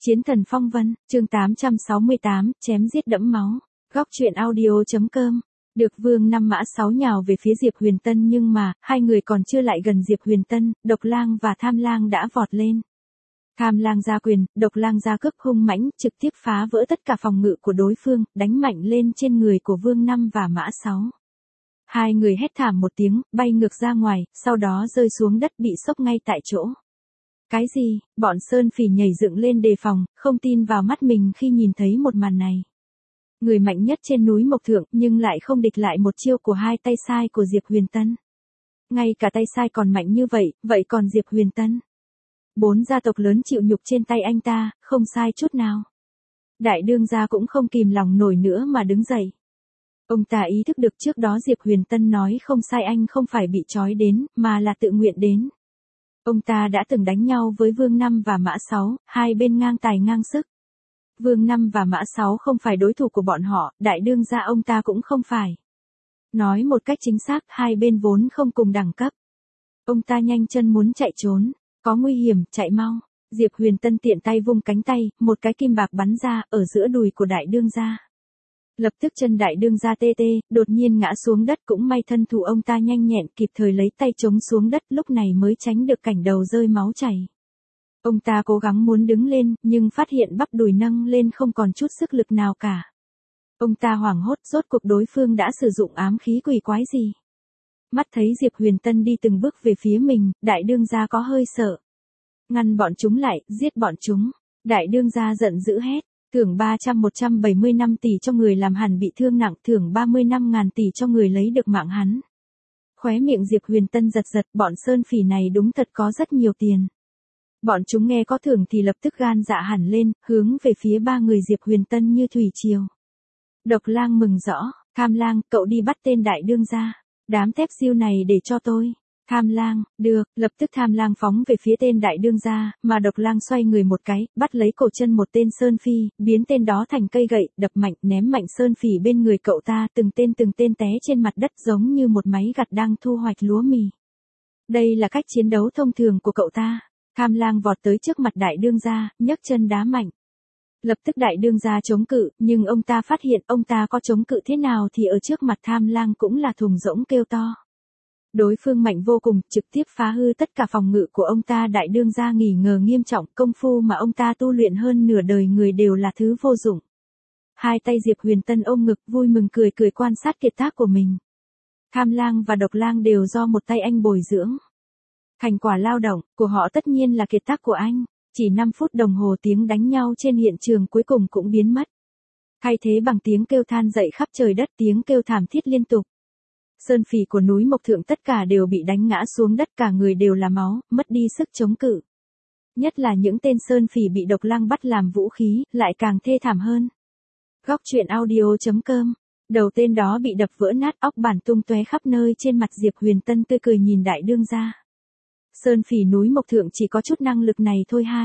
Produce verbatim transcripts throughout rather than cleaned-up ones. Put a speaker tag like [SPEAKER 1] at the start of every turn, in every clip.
[SPEAKER 1] Chiến thần phong vân, chương tám trăm sáu mươi tám, chém giết đẫm máu. Góc truyện audio.com. Được Vương Năm Mã Sáu nhào về phía Diệp Huyền Tân nhưng mà, hai người còn chưa lại gần Diệp Huyền Tân, Độc Lang và Tham Lang đã vọt lên. Tham Lang ra quyền, Độc Lang ra cước hung mãnh, trực tiếp phá vỡ tất cả phòng ngự của đối phương, đánh mạnh lên trên người của Vương Năm và Mã Sáu. Hai người hét thảm một tiếng, bay ngược ra ngoài, sau đó rơi xuống đất bị sốc ngay tại chỗ. Cái gì? Bọn Sơn Phỉ nhảy dựng lên đề phòng, không tin vào mắt mình khi nhìn thấy một màn này. Người mạnh nhất trên núi Mộc Thượng nhưng lại không địch lại một chiêu của hai tay sai của Diệp Huyền Tân. Ngay cả tay sai còn mạnh như vậy, vậy còn Diệp Huyền Tân? Bốn gia tộc lớn chịu nhục trên tay anh ta, không sai chút nào. Đại đương gia cũng không kìm lòng nổi nữa mà đứng dậy. Ông ta ý thức được trước đó Diệp Huyền Tân nói không sai, anh không phải bị trói đến, mà là tự nguyện đến. Ông ta đã từng đánh nhau với Vương Năm và Mã Sáu, hai bên ngang tài ngang sức. Vương Năm và Mã Sáu không phải đối thủ của bọn họ, đại đương gia ông ta cũng không phải. Nói một cách chính xác, hai bên vốn không cùng đẳng cấp. Ông ta nhanh chân muốn chạy trốn, có nguy hiểm, chạy mau. Diệp Huyền Tân tiện tay vung cánh tay, một cái kim bạc bắn ra, ở giữa đùi của đại đương gia. Lập tức chân đại đương gia tê tê, đột nhiên ngã xuống đất, cũng may thân thủ ông ta nhanh nhẹn kịp thời lấy tay chống xuống đất, lúc này mới tránh được cảnh đầu rơi máu chảy. Ông ta cố gắng muốn đứng lên, nhưng phát hiện bắp đùi nâng lên không còn chút sức lực nào cả. Ông ta hoảng hốt, rốt cuộc đối phương đã sử dụng ám khí quỷ quái gì. Mắt thấy Diệp Huyền Tân đi từng bước về phía mình, đại đương gia có hơi sợ. Ngăn bọn chúng lại, giết bọn chúng. Đại đương gia giận dữ hét. Thưởng ba trăm một trăm bảy mươi lăm tỷ cho người làm hắn bị thương nặng, thưởng ba mươi lăm ngàn tỷ cho người lấy được mạng hắn. Khóe miệng Diệp Huyền Tân giật giật, bọn Sơn Phỉ này đúng thật có rất nhiều tiền. Bọn chúng nghe có thưởng thì lập tức gan dạ hẳn lên, hướng về phía ba người Diệp Huyền Tân như thủy triều. Độc Lang mừng rõ, Tham Lang, cậu đi bắt tên đại đương gia. Đám tép diêu này để cho tôi. Tham Lang, được, lập tức Tham Lang phóng về phía tên đại đương gia, mà Độc Lang xoay người một cái, bắt lấy cổ chân một tên Sơn Phi, biến tên đó thành cây gậy, đập mạnh, ném mạnh Sơn Phỉ bên người cậu ta, từng tên từng tên té trên mặt đất giống như một máy gặt đang thu hoạch lúa mì. Đây là cách chiến đấu thông thường của cậu ta. Tham Lang vọt tới trước mặt đại đương gia, nhấc chân đá mạnh. Lập tức đại đương gia chống cự, nhưng ông ta phát hiện ông ta có chống cự thế nào thì ở trước mặt Tham Lang cũng là thùng rỗng kêu to. Đối phương mạnh vô cùng, trực tiếp phá hư tất cả phòng ngự của ông ta. Đại đương gia nghi ngờ nghiêm trọng, công phu mà ông ta tu luyện hơn nửa đời người đều là thứ vô dụng. Hai tay Diệp Huyền Tân ôm ngực, vui mừng cười cười quan sát kiệt tác của mình. Tham Lang và Độc Lang đều do một tay anh bồi dưỡng. Thành quả lao động của họ tất nhiên là kiệt tác của anh. Chỉ năm phút đồng hồ tiếng đánh nhau trên hiện trường cuối cùng cũng biến mất. Thay thế bằng tiếng kêu than dậy khắp trời đất, tiếng kêu thảm thiết liên tục. Sơn Phỉ của núi Mộc Thượng tất cả đều bị đánh ngã xuống đất, cả người đều là máu, mất đi sức chống cự. Nhất là những tên Sơn Phỉ bị Độc Lang bắt làm vũ khí, lại càng thê thảm hơn. Góc truyện audio.com. Đầu tên đó bị đập vỡ nát, óc bản tung tóe khắp nơi. Trên mặt Diệp Huyền Tân tươi cười nhìn đại đương gia. Sơn Phỉ núi Mộc Thượng chỉ có chút năng lực này thôi hai.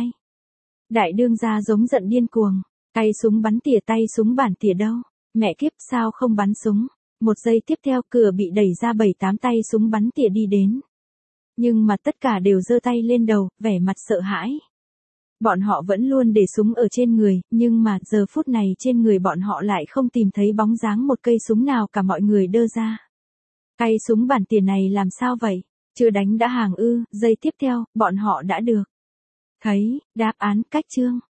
[SPEAKER 1] Đại đương gia giống giận điên cuồng. Tay súng bắn tỉa, tay súng bản tỉa đâu? Mẹ kiếp, sao không bắn súng? Một giây tiếp theo cửa bị đẩy ra, bảy tám tay súng bắn tỉa đi đến. Nhưng mà tất cả đều giơ tay lên đầu, vẻ mặt sợ hãi. Bọn họ vẫn luôn để súng ở trên người, nhưng mà giờ phút này trên người bọn họ lại không tìm thấy bóng dáng một cây súng nào cả. Mọi người đơ ra. Tay súng bản tỉa này làm sao vậy? Chưa đánh đã hàng ư? Giây tiếp theo, bọn họ đã được thấy đáp án. Cách chương.